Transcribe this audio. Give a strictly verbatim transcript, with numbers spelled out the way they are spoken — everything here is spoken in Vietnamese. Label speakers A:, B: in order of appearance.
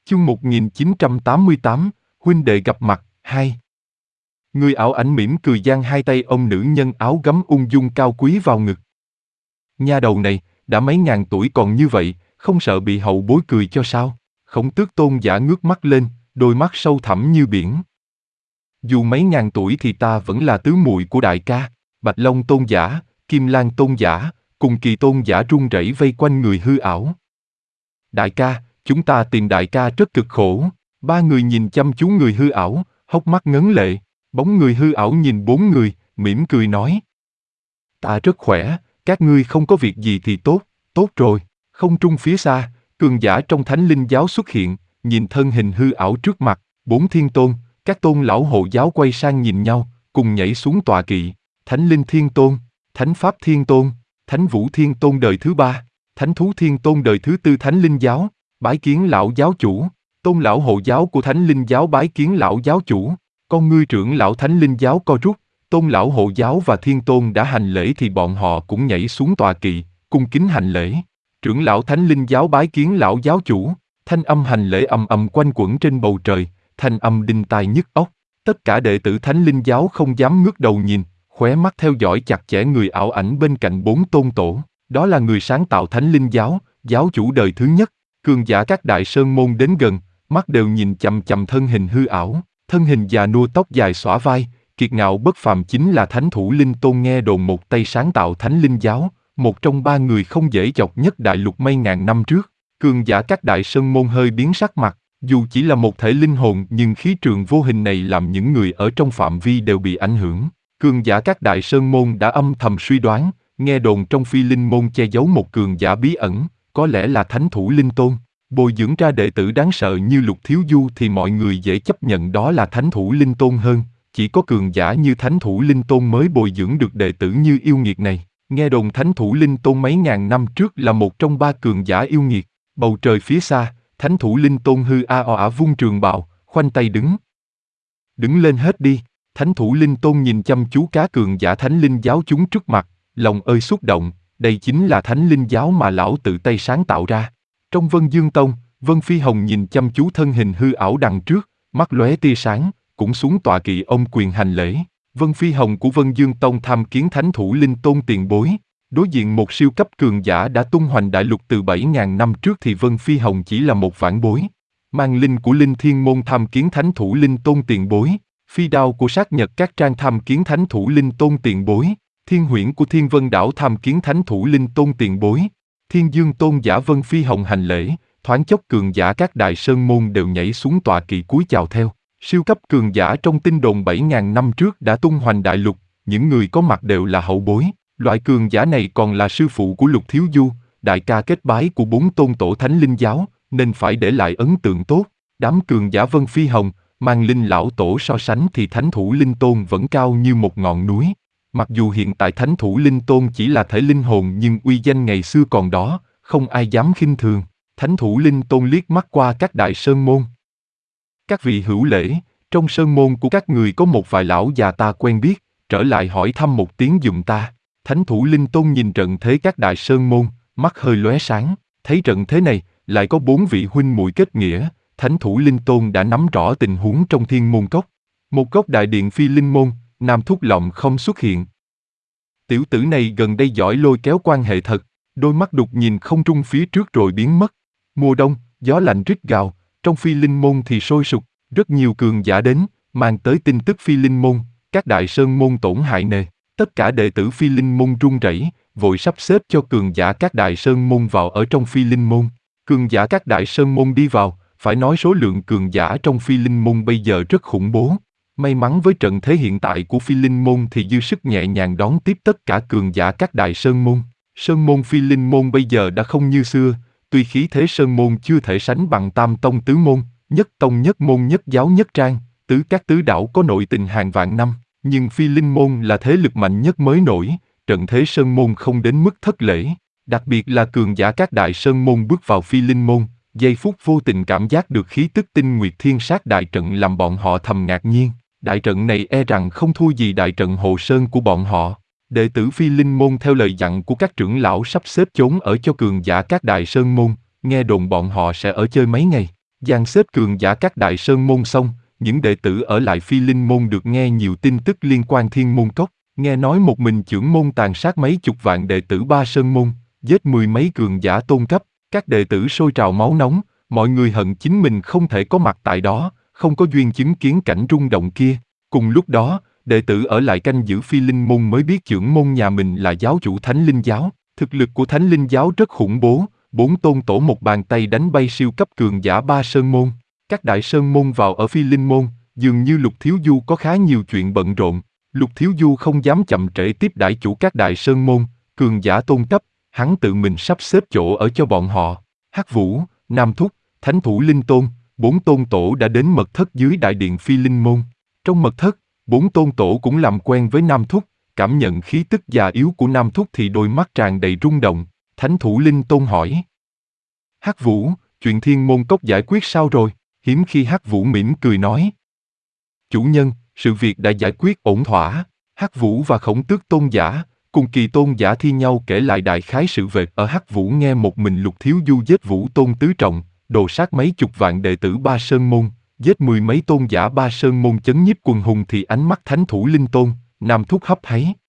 A: Chương một nghìn chín trăm tám mươi tám, huynh đệ gặp mặt, hai. Người ảo ảnh mỉm cười giang hai tay ôm nữ nhân áo gấm ung dung cao quý vào ngực. Nha đầu này, đã mấy ngàn tuổi còn như vậy, không sợ bị hậu bối cười cho sao? Khổng Tước Tôn giả ngước mắt lên, đôi mắt sâu thẳm như biển. Dù mấy ngàn tuổi thì ta vẫn là tứ muội của đại ca. Bạch Long Tôn giả, Kim Lan Tôn giả, cùng Kỳ Tôn giả run rẩy vây quanh người hư ảo. Đại ca, chúng ta tìm đại ca rất cực khổ. Ba người nhìn chăm chú người hư ảo, hốc mắt ngấn lệ. Bóng người hư ảo nhìn bốn người, mỉm cười nói. Ta rất khỏe, các ngươi không có việc gì thì tốt, tốt rồi. Không trung phía xa, cường giả trong Thánh Linh giáo xuất hiện, nhìn thân hình hư ảo trước mặt, bốn thiên tôn, các tôn lão hộ giáo quay sang nhìn nhau, cùng nhảy xuống tọa kỵ. Thánh Linh Thiên Tôn, Thánh Pháp Thiên Tôn, Thánh Vũ Thiên Tôn đời thứ ba, Thánh Thú Thiên Tôn đời thứ tư Thánh Linh giáo, bái kiến lão giáo chủ. Tôn lão hộ giáo của Thánh Linh giáo bái kiến lão giáo chủ. Con ngươi trưởng lão Thánh Linh giáo co rút, Tôn lão hộ giáo và Thiên Tôn đã hành lễ thì bọn họ cũng nhảy xuống tọa kỵ, cung kính hành lễ. Trưởng lão Thánh Linh giáo bái kiến lão giáo chủ. Thanh âm hành lễ ầm ầm quanh quẩn trên bầu trời, thanh âm đinh tai nhức óc. Tất cả đệ tử Thánh Linh giáo không dám ngước đầu nhìn, khóe mắt theo dõi chặt chẽ người ảo ảnh bên cạnh bốn tôn tổ. Đó là người sáng tạo Thánh Linh giáo, giáo chủ đời thứ nhất. Cường giả các đại sơn môn đến gần, mắt đều nhìn chằm chằm thân hình hư ảo. Thân hình già nua tóc dài xõa vai, kiệt ngạo bất phàm chính là Thánh Thủ Linh Tôn. Nghe đồn một tay sáng tạo Thánh Linh giáo, một trong ba người không dễ chọc nhất đại lục mấy ngàn năm trước. Cường giả các đại sơn môn hơi biến sắc mặt, dù chỉ là một thể linh hồn nhưng khí trường vô hình này làm những người ở trong phạm vi đều bị ảnh hưởng. Cường giả các đại sơn môn đã âm thầm suy đoán, nghe đồn trong phi linh môn che giấu một cường giả bí ẩn, có lẽ là Thánh Thủ Linh Tôn. Bồi dưỡng ra đệ tử đáng sợ như Lục Thiếu Du thì mọi người dễ chấp nhận đó là Thánh Thủ Linh Tôn hơn, chỉ có cường giả như Thánh Thủ Linh Tôn mới bồi dưỡng được đệ tử như yêu nghiệt này. Nghe đồn Thánh Thủ Linh Tôn mấy ngàn năm trước là một trong ba cường giả yêu nghiệt. Bầu trời phía xa, Thánh Thủ Linh Tôn hư a o ả vung trường bào, khoanh tay đứng. Đứng lên hết đi. Thánh Thủ Linh Tôn nhìn chăm chú cá cường giả Thánh Linh giáo chúng trước mặt, lòng ơi xúc động, đây chính là Thánh Linh giáo mà lão tự tay sáng tạo ra. Trong Vân Dương Tông, Vân Phi Hồng nhìn chăm chú thân hình hư ảo đằng trước, mắt lóe tia sáng, cũng xuống tọa kỵ ôm quyền hành lễ. Vân Phi Hồng của Vân Dương Tông tham kiến Thánh Thủ Linh Tôn tiền bối. Đối diện một siêu cấp cường giả đã tung hoành đại lục từ bảy ngàn năm trước thì Vân Phi Hồng chỉ là một vãn bối. Mang linh của Linh Thiên Môn tham kiến Thánh Thủ Linh Tôn tiền bối. Phi đao của Sát Nhật Các Trang tham kiến Thánh Thủ Linh Tôn tiền bối. Thiên huyễn của Thiên Vân Đảo tham kiến Thánh Thủ Linh Tôn tiền bối. Thiên Dương Tôn giả Vân Phi Hồng hành lễ, thoáng chốc cường giả các đại sơn môn đều nhảy xuống tọa kỵ cúi chào theo. Siêu cấp cường giả trong tin đồn bảy ngàn năm trước đã tung hoành đại lục, những người có mặt đều là hậu bối. Loại cường giả này còn là sư phụ của Lục Thiếu Du, đại ca kết bái của bốn tôn tổ Thánh Linh giáo, nên phải để lại ấn tượng tốt. Đám cường giả Vân Phi Hồng, Mang Linh lão tổ so sánh thì Thánh Thủ Linh Tôn vẫn cao như một ngọn núi. Mặc dù hiện tại Thánh Thủ Linh Tôn chỉ là thể linh hồn nhưng uy danh ngày xưa còn đó, không ai dám khinh thường. Thánh Thủ Linh Tôn liếc mắt qua các đại sơn môn. Các vị hữu lễ, trong sơn môn của các người có một vài lão già ta quen biết, trở lại hỏi thăm một tiếng giùm ta. Thánh Thủ Linh Tôn nhìn trận thế các đại sơn môn, mắt hơi lóe sáng, thấy trận thế này, lại có bốn vị huynh muội kết nghĩa, Thánh Thủ Linh Tôn đã nắm rõ tình huống trong Thiên Môn Cốc. Một góc đại điện phi linh môn, Nam Thúc Lọng không xuất hiện. Tiểu tử này gần đây giỏi lôi kéo quan hệ thật, đôi mắt đục nhìn không trung phía trước rồi biến mất. Mùa đông, gió lạnh rít gào, trong phi linh môn thì sôi sục, rất nhiều cường giả đến, mang tới tin tức phi linh môn, các đại sơn môn tổn hại nề. Tất cả đệ tử phi linh môn run rẩy, vội sắp xếp cho cường giả các đại sơn môn vào ở trong phi linh môn. Cường giả các đại sơn môn đi vào, phải nói số lượng cường giả trong phi linh môn bây giờ rất khủng bố. May mắn với trận thế hiện tại của phi linh môn thì dư sức nhẹ nhàng đón tiếp tất cả cường giả các đại sơn môn. Sơn môn phi linh môn bây giờ đã không như xưa, tuy khí thế sơn môn chưa thể sánh bằng tam tông tứ môn, nhất tông nhất môn nhất giáo nhất trang, tứ các tứ đảo có nội tình hàng vạn năm. Nhưng phi linh môn là thế lực mạnh nhất mới nổi, trận thế sơn môn không đến mức thất lễ. Đặc biệt là cường giả các đại sơn môn bước vào phi linh môn, giây phút vô tình cảm giác được khí tức tinh nguyệt thiên sát đại trận làm bọn họ thầm ngạc nhiên. Đại trận này e rằng không thua gì đại trận Hồ Sơn của bọn họ. Đệ tử phi linh môn theo lời dặn của các trưởng lão sắp xếp chốn ở cho cường giả các đại sơn môn, nghe đồn bọn họ sẽ ở chơi mấy ngày. Dàn xếp cường giả các đại sơn môn xong, những đệ tử ở lại Phi Linh môn được nghe nhiều tin tức liên quan Thiên Môn Cốc. Nghe nói một mình chưởng môn tàn sát mấy chục vạn đệ tử Ba Sơn môn, giết mười mấy cường giả tôn cấp, các đệ tử sôi trào máu nóng, mọi người hận chính mình không thể có mặt tại đó, không có duyên chứng kiến cảnh rung động kia. Cùng lúc đó, đệ tử ở lại canh giữ Phi Linh môn mới biết chưởng môn nhà mình là giáo chủ Thánh Linh giáo. Thực lực của Thánh Linh giáo rất khủng bố, bốn tôn tổ một bàn tay đánh bay siêu cấp cường giả Ba Sơn môn. Các đại sơn môn vào ở Phi Linh môn, dường như Lục Thiếu Du có khá nhiều chuyện bận rộn. Lục Thiếu Du không dám chậm trễ tiếp đãi chủ các đại sơn môn, cường giả tôn cấp, hắn tự mình sắp xếp chỗ ở cho bọn họ. Hắc Vũ, Nam Thúc, Thánh Thủ Linh Tôn, bốn tôn tổ đã đến mật thất dưới đại điện Phi Linh môn. Trong mật thất, bốn tôn tổ cũng làm quen với Nam Thúc, cảm nhận khí tức già yếu của Nam Thúc thì đôi mắt tràn đầy rung động. Thánh Thủ Linh Tôn hỏi: Hắc Vũ, chuyện Thiên Môn Cốc giải quyết sao rồi? Hiếm khi Hắc Vũ mỉm cười nói: Chủ nhân, sự việc đã giải quyết ổn thỏa. Hắc Vũ và Khổng Tước tôn giả, cùng Kỳ tôn giả thi nhau kể lại đại khái sự việc. Ở Hắc Vũ nghe một mình Lục Thiếu Du giết Vũ Tôn tứ trọng, đồ sát mấy chục vạn đệ tử Ba Sơn môn, giết mười mấy tôn giả Ba Sơn môn chấn nhiếp quần hùng thì ánh mắt Thánh Thủ Linh Tôn, Nam Thúc hấp háy.